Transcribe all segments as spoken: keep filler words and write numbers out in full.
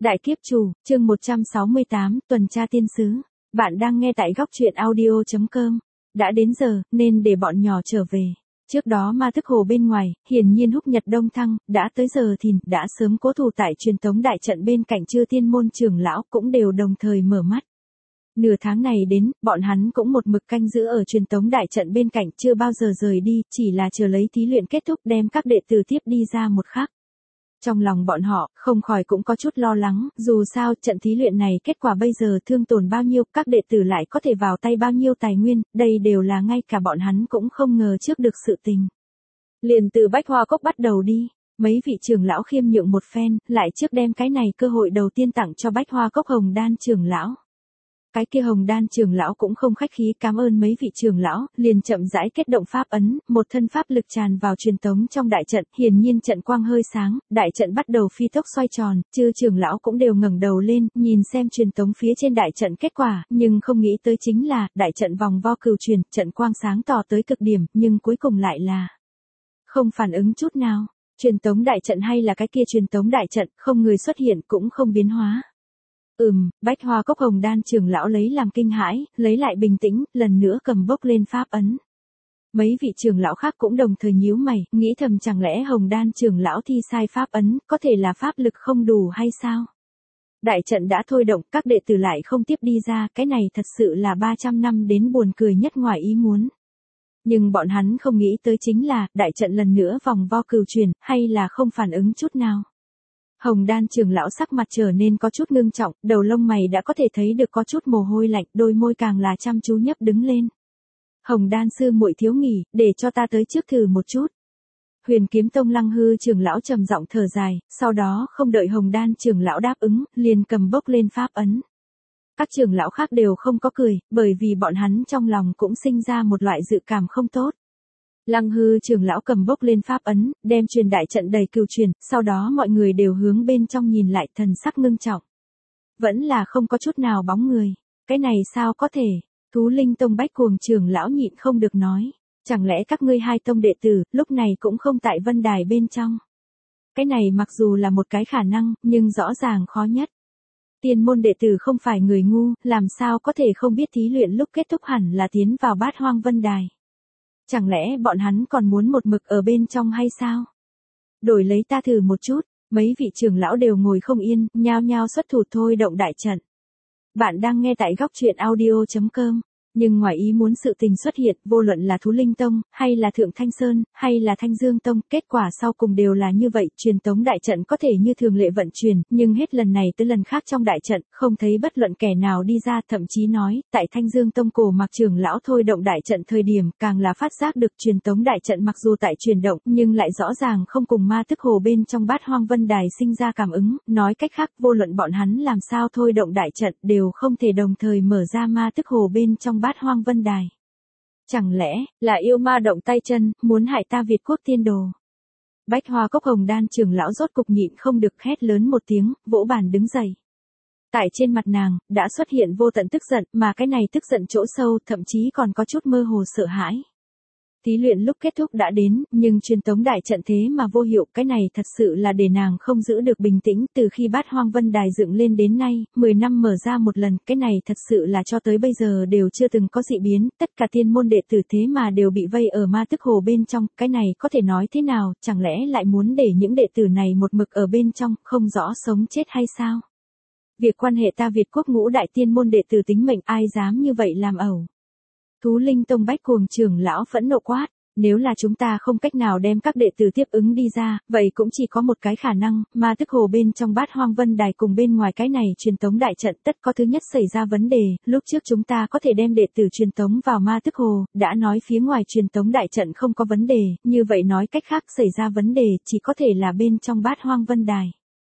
Đại kiếp chủ, chương một trăm sáu mươi tám, tuần tra tiên sứ. Bạn đang nghe tại góc truyện audio chấm com. Đã đến giờ, nên để bọn nhỏ trở về. Trước đó ma thức hồ bên ngoài, hiển nhiên húc nhật đông thăng, đã tới giờ thìn, đã sớm cố thủ tại truyền tống đại trận bên cạnh chư tiên môn trưởng lão cũng đều đồng thời mở mắt. Nửa tháng này đến, bọn hắn cũng một mực canh giữ ở truyền tống đại trận bên cạnh chưa bao giờ rời đi, chỉ là chờ lấy thí luyện kết thúc đem các đệ tử tiếp đi ra một khắc. Trong lòng bọn họ, không khỏi cũng có chút lo lắng, dù sao trận thí luyện này kết quả bây giờ thương tổn bao nhiêu, các đệ tử lại có thể vào tay bao nhiêu tài nguyên, đây đều là ngay cả bọn hắn cũng không ngờ trước được sự tình. Liền từ Bách Hoa Cốc bắt đầu đi, mấy vị trưởng lão khiêm nhượng một phen, lại trước đem cái này cơ hội đầu tiên tặng cho Bách Hoa Cốc Hồng Đan trưởng lão. Cái kia Hồng Đan trưởng lão cũng không khách khí cảm ơn mấy vị trưởng lão, liền chậm rãi kết động pháp ấn, một thân pháp lực tràn vào truyền tống trong đại trận, hiển nhiên trận quang hơi sáng, đại trận bắt đầu phi tốc xoay tròn, chư trưởng lão cũng đều ngẩng đầu lên, nhìn xem truyền tống phía trên đại trận kết quả, nhưng không nghĩ tới chính là, đại trận vòng vo cửu truyền, trận quang sáng tỏ tới cực điểm, nhưng cuối cùng lại là không phản ứng chút nào. Truyền tống đại trận hay là cái kia truyền tống đại trận, không người xuất hiện cũng không biến hóa. Ừm, Bách Hoa Cốc Hồng Đan trưởng lão lấy làm kinh hãi, lấy lại bình tĩnh, lần nữa cầm bốc lên pháp ấn. Mấy vị trưởng lão khác cũng đồng thời nhíu mày, nghĩ thầm chẳng lẽ Hồng Đan trưởng lão thi sai pháp ấn, có thể là pháp lực không đủ hay sao? Đại trận đã thôi động, các đệ tử lại không tiếp đi ra, cái này thật sự là ba trăm năm đến buồn cười nhất ngoài ý muốn. Nhưng bọn hắn không nghĩ tới chính là, đại trận lần nữa vòng vo cửu truyền, hay là không phản ứng chút nào. Hồng Đan trưởng lão sắc mặt trở nên có chút ngưng trọng, đầu lông mày đã có thể thấy được có chút mồ hôi lạnh, đôi môi càng là chăm chú nhấp đứng lên. Hồng Đan sư muội thiếu nghỉ, để cho ta tới trước thử một chút. Huyền Kiếm Tông Lăng Hư trưởng lão trầm giọng thở dài, sau đó không đợi Hồng Đan trưởng lão đáp ứng, liền cầm bốc lên pháp ấn. Các trưởng lão khác đều không có cười, bởi vì bọn hắn trong lòng cũng sinh ra một loại dự cảm không tốt. Lăng Hư trưởng lão cầm bốc lên pháp ấn, đem truyền đại trận đầy cửu truyền, sau đó mọi người đều hướng bên trong nhìn lại, thần sắc ngưng trọng. Vẫn là không có chút nào bóng người, cái này sao có thể? Thú Linh Tông Bách Cuồng trưởng lão nhịn không được nói, chẳng lẽ các ngươi hai tông đệ tử, lúc này cũng không tại vân đài bên trong? Cái này mặc dù là một cái khả năng, nhưng rõ ràng khó nhất. Tiên môn đệ tử không phải người ngu, làm sao có thể không biết thí luyện lúc kết thúc hẳn là tiến vào bát hoang vân đài. Chẳng lẽ bọn hắn còn muốn một mực ở bên trong hay sao? Đổi lấy ta thử một chút, mấy vị trưởng lão đều ngồi không yên, nhao nhao xuất thủ thôi động đại trận. Bạn đang nghe tại góc truyện audio chấm com. Nhưng ngoài ý muốn sự tình xuất hiện, vô luận là Thú Linh Tông, hay là Thượng Thanh Sơn, hay là Thanh Dương Tông, kết quả sau cùng đều là như vậy, truyền tống đại trận có thể như thường lệ vận chuyển, nhưng hết lần này tới lần khác trong đại trận, không thấy bất luận kẻ nào đi ra, thậm chí nói, tại Thanh Dương Tông Cổ Mạc trưởng lão thôi động đại trận thời điểm, càng là phát giác được truyền tống đại trận mặc dù tại chuyển động, nhưng lại rõ ràng không cùng ma thức hồ bên trong bát hoang vân đài sinh ra cảm ứng, nói cách khác, vô luận bọn hắn làm sao thôi động đại trận, đều không thể đồng thời mở ra ma thức hồ bên trong bát hoang vân đài. Chẳng lẽ, là yêu ma động tay chân, muốn hại ta Việt quốc tiên đồ? Bách Hoa Cốc Hồng Đan trưởng lão rốt cục nhịn không được hét lớn một tiếng, vỗ bàn đứng dậy. Tại trên mặt nàng, đã xuất hiện vô tận tức giận, mà cái này tức giận chỗ sâu, thậm chí còn có chút mơ hồ sợ hãi. Thí luyện lúc kết thúc đã đến, nhưng truyền tống đại trận thế mà vô hiệu, cái này thật sự là để nàng không giữ được bình tĩnh, từ khi bát hoang vân đài dựng lên đến nay, mười năm mở ra một lần, cái này thật sự là cho tới bây giờ đều chưa từng có dị biến, tất cả tiên môn đệ tử thế mà đều bị vây ở ma tức hồ bên trong, cái này có thể nói thế nào, chẳng lẽ lại muốn để những đệ tử này một mực ở bên trong, không rõ sống chết hay sao? Việc quan hệ ta Việt quốc ngũ đại tiên môn đệ tử tính mệnh ai dám như vậy làm ẩu? Thú Linh Tông Bách Cuồng trưởng lão phẫn nộ quát, nếu là chúng ta không cách nào đem các đệ tử tiếp ứng đi ra, vậy cũng chỉ có một cái khả năng, ma thức hồ bên trong bát hoang vân đài cùng bên ngoài cái này truyền tống đại trận tất có thứ nhất xảy ra vấn đề, lúc trước chúng ta có thể đem đệ tử truyền tống vào ma thức hồ, đã nói phía ngoài truyền tống đại trận không có vấn đề, như vậy nói cách khác xảy ra vấn đề chỉ có thể là bên trong bát hoang vân đài.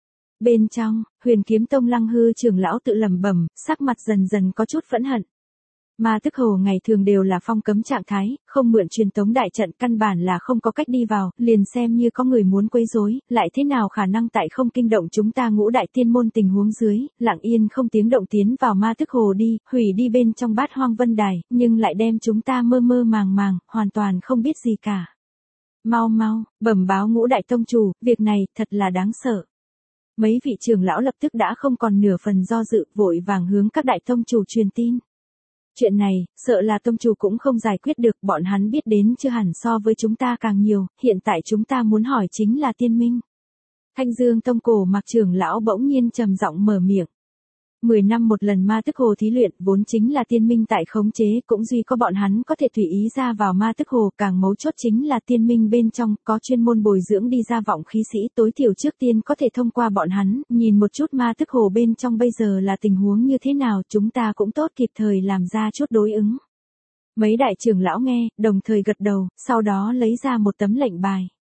Bên trong, Huyền Kiếm Tông Lăng Hư trưởng lão tự lẩm bẩm, sắc mặt dần dần có chút phẫn hận. Ma thức hồ ngày thường đều là phong cấm trạng thái, không mượn truyền tống đại trận căn bản là không có cách đi vào, liền xem như có người muốn quấy rối, lại thế nào khả năng tại không kinh động chúng ta ngũ đại tiên môn tình huống dưới, lặng yên không tiếng động tiến vào ma thức hồ đi, hủy đi bên trong bát hoang vân đài, nhưng lại đem chúng ta mơ mơ màng màng, hoàn toàn không biết gì cả. Mau mau, bẩm báo ngũ đại tông chủ, việc này thật là đáng sợ. Mấy vị trưởng lão lập tức đã không còn nửa phần do dự, vội vàng hướng các đại tông chủ truyền tin. Chuyện này, sợ là tông chủ cũng không giải quyết được, bọn hắn biết đến chưa hẳn so với chúng ta càng nhiều, hiện tại chúng ta muốn hỏi chính là tiên minh. Thanh Dương Tông Cổ Mặc trưởng lão bỗng nhiên trầm giọng mở miệng. Mười năm một lần ma tức hồ thí luyện vốn chính là tiên minh tại khống chế, cũng duy có bọn hắn có thể tùy ý ra vào ma tức hồ, càng mấu chốt chính là tiên minh bên trong có chuyên môn bồi dưỡng đi ra vọng khí sĩ, tối thiểu trước tiên có thể thông qua bọn hắn, nhìn một chút ma tức hồ bên trong bây giờ là tình huống như thế nào, chúng ta cũng tốt kịp thời làm ra chút đối ứng. Mấy đại trưởng lão nghe, đồng thời gật đầu, sau đó lấy ra một tấm lệnh bài.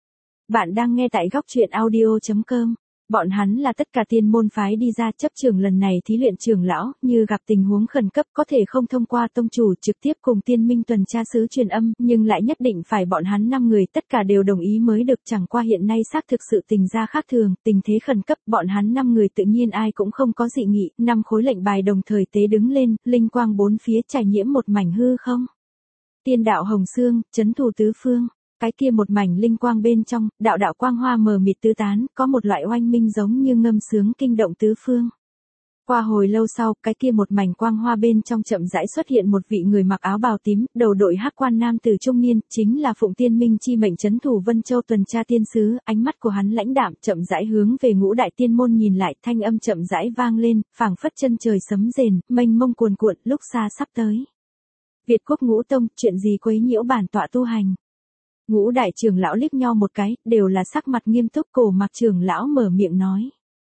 Bạn đang nghe tại góc truyện audio chấm com. Bọn hắn là tất cả tiên môn phái đi ra chấp trường lần này thí luyện trưởng lão, như gặp tình huống khẩn cấp có thể không thông qua tông chủ trực tiếp cùng tiên minh tuần tra sứ truyền âm, nhưng lại nhất định phải bọn hắn năm người tất cả đều đồng ý mới được, chẳng qua hiện nay xác thực sự tình ra khác thường, tình thế khẩn cấp, bọn hắn năm người tự nhiên ai cũng không có dị nghị, năm khối lệnh bài đồng thời tế đứng lên, linh quang bốn phía trải nhiễm một mảnh hư không. Tiên đạo hồng xương, chấn thủ tứ phương. Cái kia một mảnh linh quang bên trong, đạo đạo quang hoa mờ mịt tứ tán, có một loại oanh minh giống như ngâm sướng kinh động tứ phương. Qua hồi lâu sau, cái kia một mảnh quang hoa bên trong chậm rãi xuất hiện một vị người mặc áo bào tím, đầu đội hắc quan nam tử trung niên, chính là Phụng Tiên Minh chi mệnh trấn thủ Vân Châu tuần tra tiên sứ, ánh mắt của hắn lãnh đạm, chậm rãi hướng về Ngũ đại tiên môn nhìn lại, thanh âm chậm rãi vang lên, phảng phất chân trời sấm rền, mênh mông cuồn cuộn, lúc xa sắp tới. Việt Quốc Ngũ Tông, chuyện gì quấy nhiễu bản tọa tu hành? Ngũ đại trưởng lão liếc nhau một cái, đều là sắc mặt nghiêm túc. Cổ Mặc trưởng lão mở miệng nói.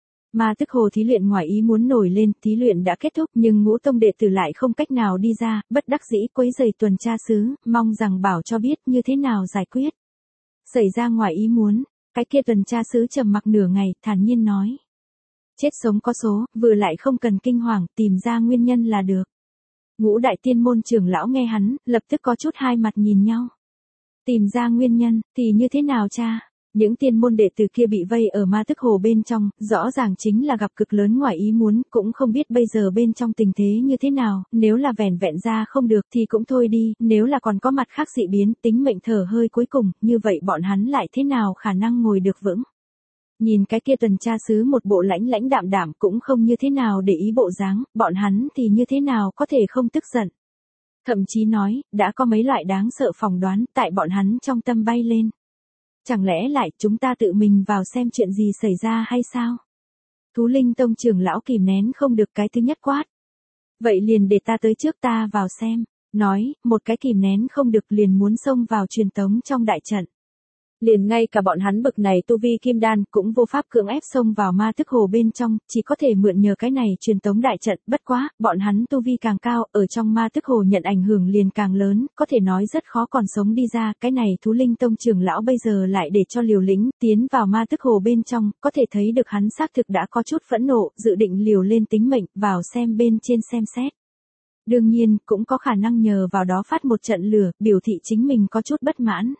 Ma tức hồ thí luyện ngoài ý muốn nổi lên, thí luyện đã kết thúc nhưng Ngũ Tông đệ tử lại không cách nào đi ra, bất đắc dĩ quấy rầy tuần tra sứ, mong rằng bảo cho biết như thế nào giải quyết. Xảy ra ngoài ý muốn, cái kia tuần tra sứ trầm mặc nửa ngày, thản nhiên nói. Chết sống có số, vừa lại không cần kinh hoàng, tìm ra nguyên nhân là được. Ngũ đại tiên môn trưởng lão nghe hắn, lập tức có chút hai mặt nhìn nhau. Tìm ra nguyên nhân, thì như thế nào cha? Những tiên môn đệ tử kia bị vây ở ma tức hồ bên trong, rõ ràng chính là gặp cực lớn ngoài ý muốn, cũng không biết bây giờ bên trong tình thế như thế nào, nếu là vẻn vẹn ra không được thì cũng thôi đi, nếu là còn có mặt khác dị biến, tính mệnh thở hơi cuối cùng, như vậy bọn hắn lại thế nào khả năng ngồi được vững? Nhìn cái kia tuần tra sứ một bộ lãnh lãnh đạm đạm cũng không như thế nào để ý bộ dáng, bọn hắn thì như thế nào có thể không tức giận. Thậm chí nói, đã có mấy loại đáng sợ phỏng đoán tại bọn hắn trong tâm bay lên. Chẳng lẽ lại chúng ta tự mình vào xem chuyện gì xảy ra hay sao? Thú Linh Tông trưởng lão kìm nén không được cái thứ nhất quát. Vậy liền để ta tới trước ta vào xem. Nói, một cái kìm nén không được liền muốn xông vào truyền tống trong đại trận. Liền ngay cả bọn hắn bực này tu vi kim đan cũng vô pháp cưỡng ép xông vào ma tức hồ bên trong, chỉ có thể mượn nhờ cái này truyền tống đại trận, bất quá, bọn hắn tu vi càng cao, ở trong ma tức hồ nhận ảnh hưởng liền càng lớn, có thể nói rất khó còn sống đi ra, cái này Thú Linh Tông trưởng lão bây giờ lại để cho liều lĩnh, tiến vào ma tức hồ bên trong, có thể thấy được hắn xác thực đã có chút phẫn nộ, dự định liều lên tính mệnh, vào xem bên trên xem xét. Đương nhiên, cũng có khả năng nhờ vào đó phát một trận lửa, biểu thị chính mình có chút bất mãn.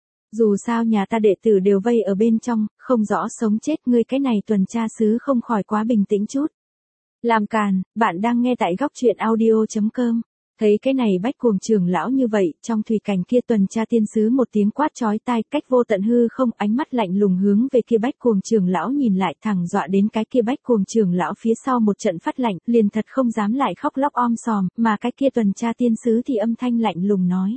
Dù sao nhà ta đệ tử đều vây ở bên trong, không rõ sống chết, ngươi cái này tuần tra sứ không khỏi quá bình tĩnh chút. Làm càn, bạn đang nghe tại góc truyện audio chấm com. Thấy cái này bách cuồng trưởng lão như vậy, trong thủy cảnh kia tuần tra tiên sứ một tiếng quát chói tai, cách vô tận hư không, ánh mắt lạnh lùng hướng về kia bách cuồng trưởng lão nhìn lại, thẳng dọa đến cái kia bách cuồng trưởng lão phía sau một trận phát lạnh, liền thật không dám lại khóc lóc om sòm, mà cái kia tuần tra tiên sứ thì âm thanh lạnh lùng nói.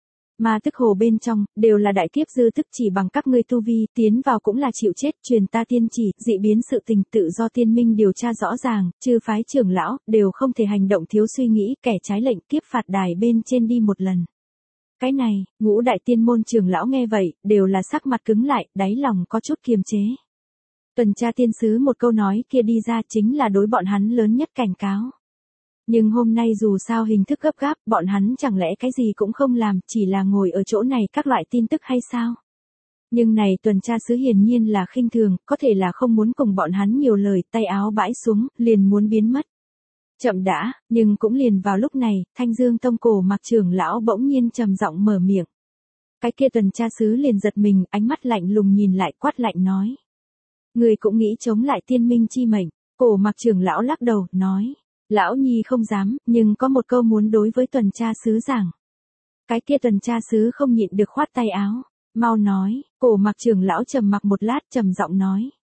Ma tức hồ bên trong, đều là đại kiếp dư tức, chỉ bằng các ngươi tu vi, tiến vào cũng là chịu chết, truyền ta tiên chỉ, dị biến sự tình tự do tiên minh điều tra rõ ràng, chư phái trưởng lão, đều không thể hành động thiếu suy nghĩ, kẻ trái lệnh kiếp phạt đài bên trên đi một lần. Cái này, Ngũ đại tiên môn trưởng lão nghe vậy, đều là sắc mặt cứng lại, đáy lòng có chút kiềm chế. Tuần tra tiên sứ một câu nói kia đi ra chính là đối bọn hắn lớn nhất cảnh cáo. Nhưng hôm nay dù sao hình thức gấp gáp, bọn hắn chẳng lẽ cái gì cũng không làm, chỉ là ngồi ở chỗ này các loại tin tức hay sao? Nhưng này tuần tra sứ hiển nhiên là khinh thường, có thể là không muốn cùng bọn hắn nhiều lời, tay áo bãi xuống, liền muốn biến mất. Chậm đã, nhưng cũng liền vào lúc này, Thanh Dương Tông Cổ Mặc trưởng lão bỗng nhiên trầm giọng mở miệng. Cái kia tuần tra sứ liền giật mình, ánh mắt lạnh lùng nhìn lại, quát lạnh nói. Người cũng nghĩ chống lại tiên minh chi mệnh. Cổ Mặc trưởng lão lắc đầu, nói. Lão nhi không dám, nhưng có một câu muốn đối với tuần tra sứ giảng. Cái kia tuần tra sứ không nhịn được khoát tay áo. Mau nói, Cổ Mặc trưởng lão trầm mặc một lát, trầm giọng nói.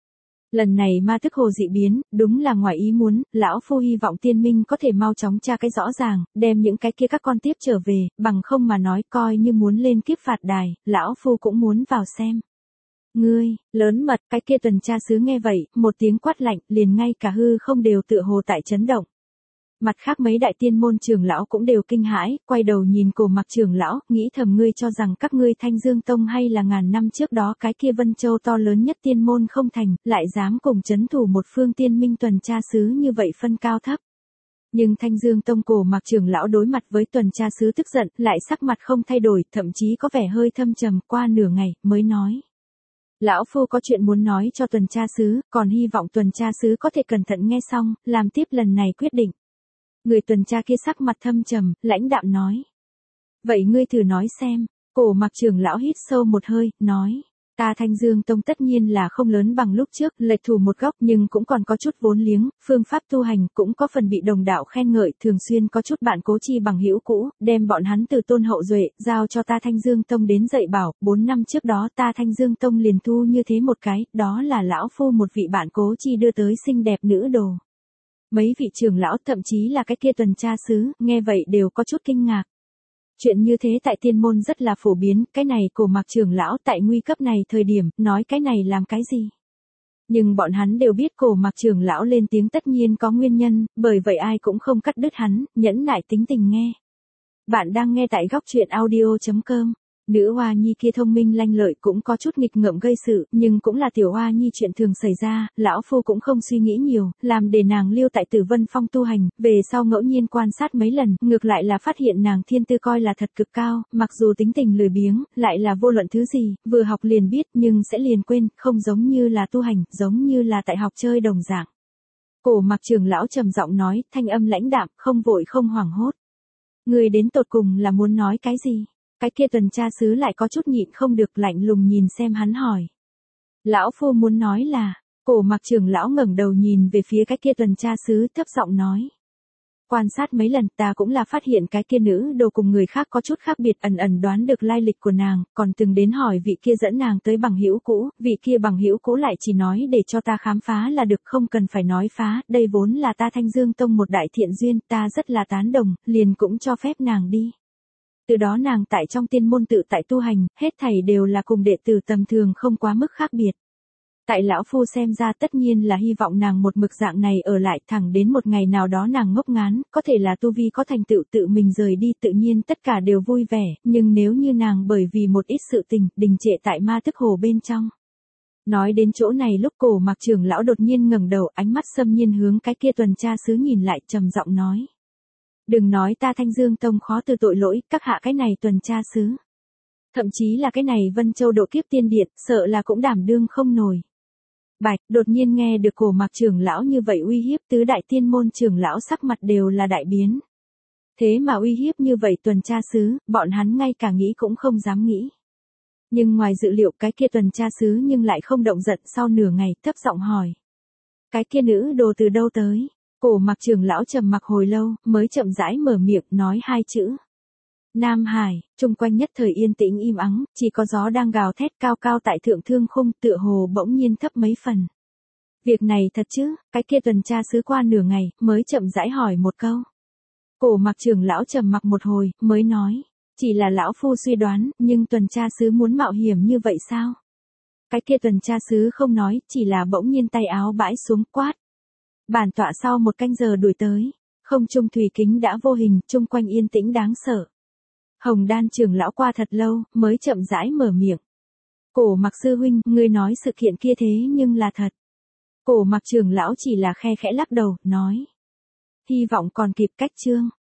Lần này ma tức hồ dị biến, đúng là ngoài ý muốn, lão phu hy vọng tiên minh có thể mau chóng tra cái rõ ràng, đem những cái kia các con tiếp trở về, bằng không mà nói coi như muốn lên kiếp phạt đài, lão phu cũng muốn vào xem. Ngươi, lớn mật, cái kia tuần tra sứ nghe vậy, một tiếng quát lạnh, liền ngay cả hư không đều tựa hồ tại chấn động. Mặt khác mấy đại tiên môn trưởng lão cũng đều kinh hãi, quay đầu nhìn Cổ Mặc trưởng lão, nghĩ thầm ngươi cho rằng các ngươi Thanh Dương Tông hay là ngàn năm trước đó cái kia Vân Châu to lớn nhất tiên môn không thành, lại dám cùng chấn thủ một phương tiên minh tuần tra sứ như vậy phân cao thấp. Nhưng Thanh Dương Tông Cổ Mặc trưởng lão đối mặt với tuần tra sứ tức giận, lại sắc mặt không thay đổi, thậm chí có vẻ hơi thâm trầm, qua nửa ngày, mới nói. Lão phu có chuyện muốn nói cho tuần tra sứ, còn hy vọng tuần tra sứ có thể cẩn thận nghe xong, làm tiếp lần này quyết định. Người tuần tra kia sắc mặt thâm trầm, lãnh đạm nói. Vậy ngươi thử nói xem, Cổ Mặc trưởng lão hít sâu một hơi, nói. Ta Thanh Dương Tông tất nhiên là không lớn bằng lúc trước, lệch thủ một góc nhưng cũng còn có chút vốn liếng, phương pháp tu hành cũng có phần bị đồng đạo khen ngợi, thường xuyên có chút bạn cố chi bằng hữu cũ, đem bọn hắn từ tôn hậu duệ, giao cho ta Thanh Dương Tông đến dạy bảo, bốn năm trước đó ta Thanh Dương Tông liền thu như thế một cái, đó là lão phu một vị bạn cố chi đưa tới xinh đẹp nữ đồ. Mấy vị trưởng lão thậm chí là cái kia tuần tra sứ, nghe vậy đều có chút kinh ngạc. Chuyện như thế tại tiên môn rất là phổ biến, cái này Cổ Mặc trưởng lão tại nguy cấp này thời điểm, nói cái này làm cái gì. Nhưng bọn hắn đều biết Cổ Mặc trưởng lão lên tiếng tất nhiên có nguyên nhân, bởi vậy ai cũng không cắt đứt hắn, nhẫn nại tính tình nghe. Bạn đang nghe tại góc truyện audio chấm com. Nữ hoa nhi kia thông minh lanh lợi cũng có chút nghịch ngợm gây sự, nhưng cũng là tiểu hoa nhi chuyện thường xảy ra, lão phu cũng không suy nghĩ nhiều, làm để nàng lưu tại Tử Vân Phong tu hành, về sau ngẫu nhiên quan sát mấy lần, ngược lại là phát hiện nàng thiên tư coi là thật cực cao, mặc dù tính tình lười biếng, lại là vô luận thứ gì, vừa học liền biết nhưng sẽ liền quên, không giống như là tu hành, giống như là tại học chơi đồng dạng. Cổ Mặc trưởng lão trầm giọng nói, thanh âm lãnh đạm, không vội không hoảng hốt. Người đến tột cùng là muốn nói cái gì? Cái kia tuần tra sứ lại có chút nhịn không được, lạnh lùng nhìn xem hắn hỏi. Lão phu muốn nói là, Cổ Mặc trưởng lão ngẩng đầu nhìn về phía cái kia tuần tra sứ, thấp giọng nói. Quan sát mấy lần ta cũng là phát hiện cái kia nữ đồ cùng người khác có chút khác biệt, ẩn ẩn đoán được lai lịch của nàng, còn từng đến hỏi vị kia dẫn nàng tới bằng hữu cũ, vị kia bằng hữu cũ lại chỉ nói để cho ta khám phá là được, không cần phải nói phá, đây vốn là ta Thanh Dương Tông một đại thiện duyên, ta rất là tán đồng, liền cũng cho phép nàng đi. Từ đó nàng tại trong tiên môn tự tại tu hành, hết thảy đều là cùng đệ tử tầm thường không quá mức khác biệt. Tại lão phu xem ra tất nhiên là hy vọng nàng một mực dạng này ở lại, thẳng đến một ngày nào đó nàng ngốc ngán, có thể là tu vi có thành tựu tự mình rời đi, tự nhiên tất cả đều vui vẻ, nhưng nếu như nàng bởi vì một ít sự tình, đình trệ tại ma tức hồ bên trong. Nói đến chỗ này lúc Cổ Mặc trưởng lão đột nhiên ngẩng đầu, ánh mắt xâm nhiên hướng cái kia tuần tra sứ nhìn lại, trầm giọng nói. Đừng nói ta Thanh Dương Tông khó từ tội lỗi, các hạ cái này tuần tra sứ. Thậm chí là cái này Vân Châu độ kiếp tiên điện, sợ là cũng đảm đương không nổi. Bạch, đột nhiên nghe được Cổ Mặc trưởng lão như vậy uy hiếp, tứ đại tiên môn trưởng lão sắc mặt đều là đại biến. Thế mà uy hiếp như vậy tuần tra sứ, bọn hắn ngay cả nghĩ cũng không dám nghĩ. Nhưng ngoài dự liệu cái kia tuần tra sứ nhưng lại không động giận, sau nửa ngày, thấp giọng hỏi. Cái kia nữ đồ từ đâu tới? Cổ Mặc trưởng lão trầm mặc hồi lâu, mới chậm rãi mở miệng nói hai chữ. Nam Hải, chung quanh nhất thời yên tĩnh im ắng, chỉ có gió đang gào thét cao cao tại thượng thương khung, tựa hồ bỗng nhiên thấp mấy phần. Việc này thật chứ? Cái kia tuần tra sứ qua nửa ngày, mới chậm rãi hỏi một câu. Cổ Mặc trưởng lão trầm mặc một hồi, mới nói. Chỉ là lão phu suy đoán, nhưng tuần tra sứ muốn mạo hiểm như vậy sao? Cái kia tuần tra sứ không nói, chỉ là bỗng nhiên tay áo bãi xuống, quát. Bản tọa sau một canh giờ đuổi tới, không trung thủy kính đã vô hình, chung quanh yên tĩnh đáng sợ. Hồng Đan trưởng lão qua thật lâu, mới chậm rãi mở miệng. Cổ Mặc sư huynh, ngươi nói sự kiện kia thế nhưng là thật. Cổ Mặc trưởng lão chỉ là khe khẽ lắc đầu, nói. Hy vọng còn kịp cách chương.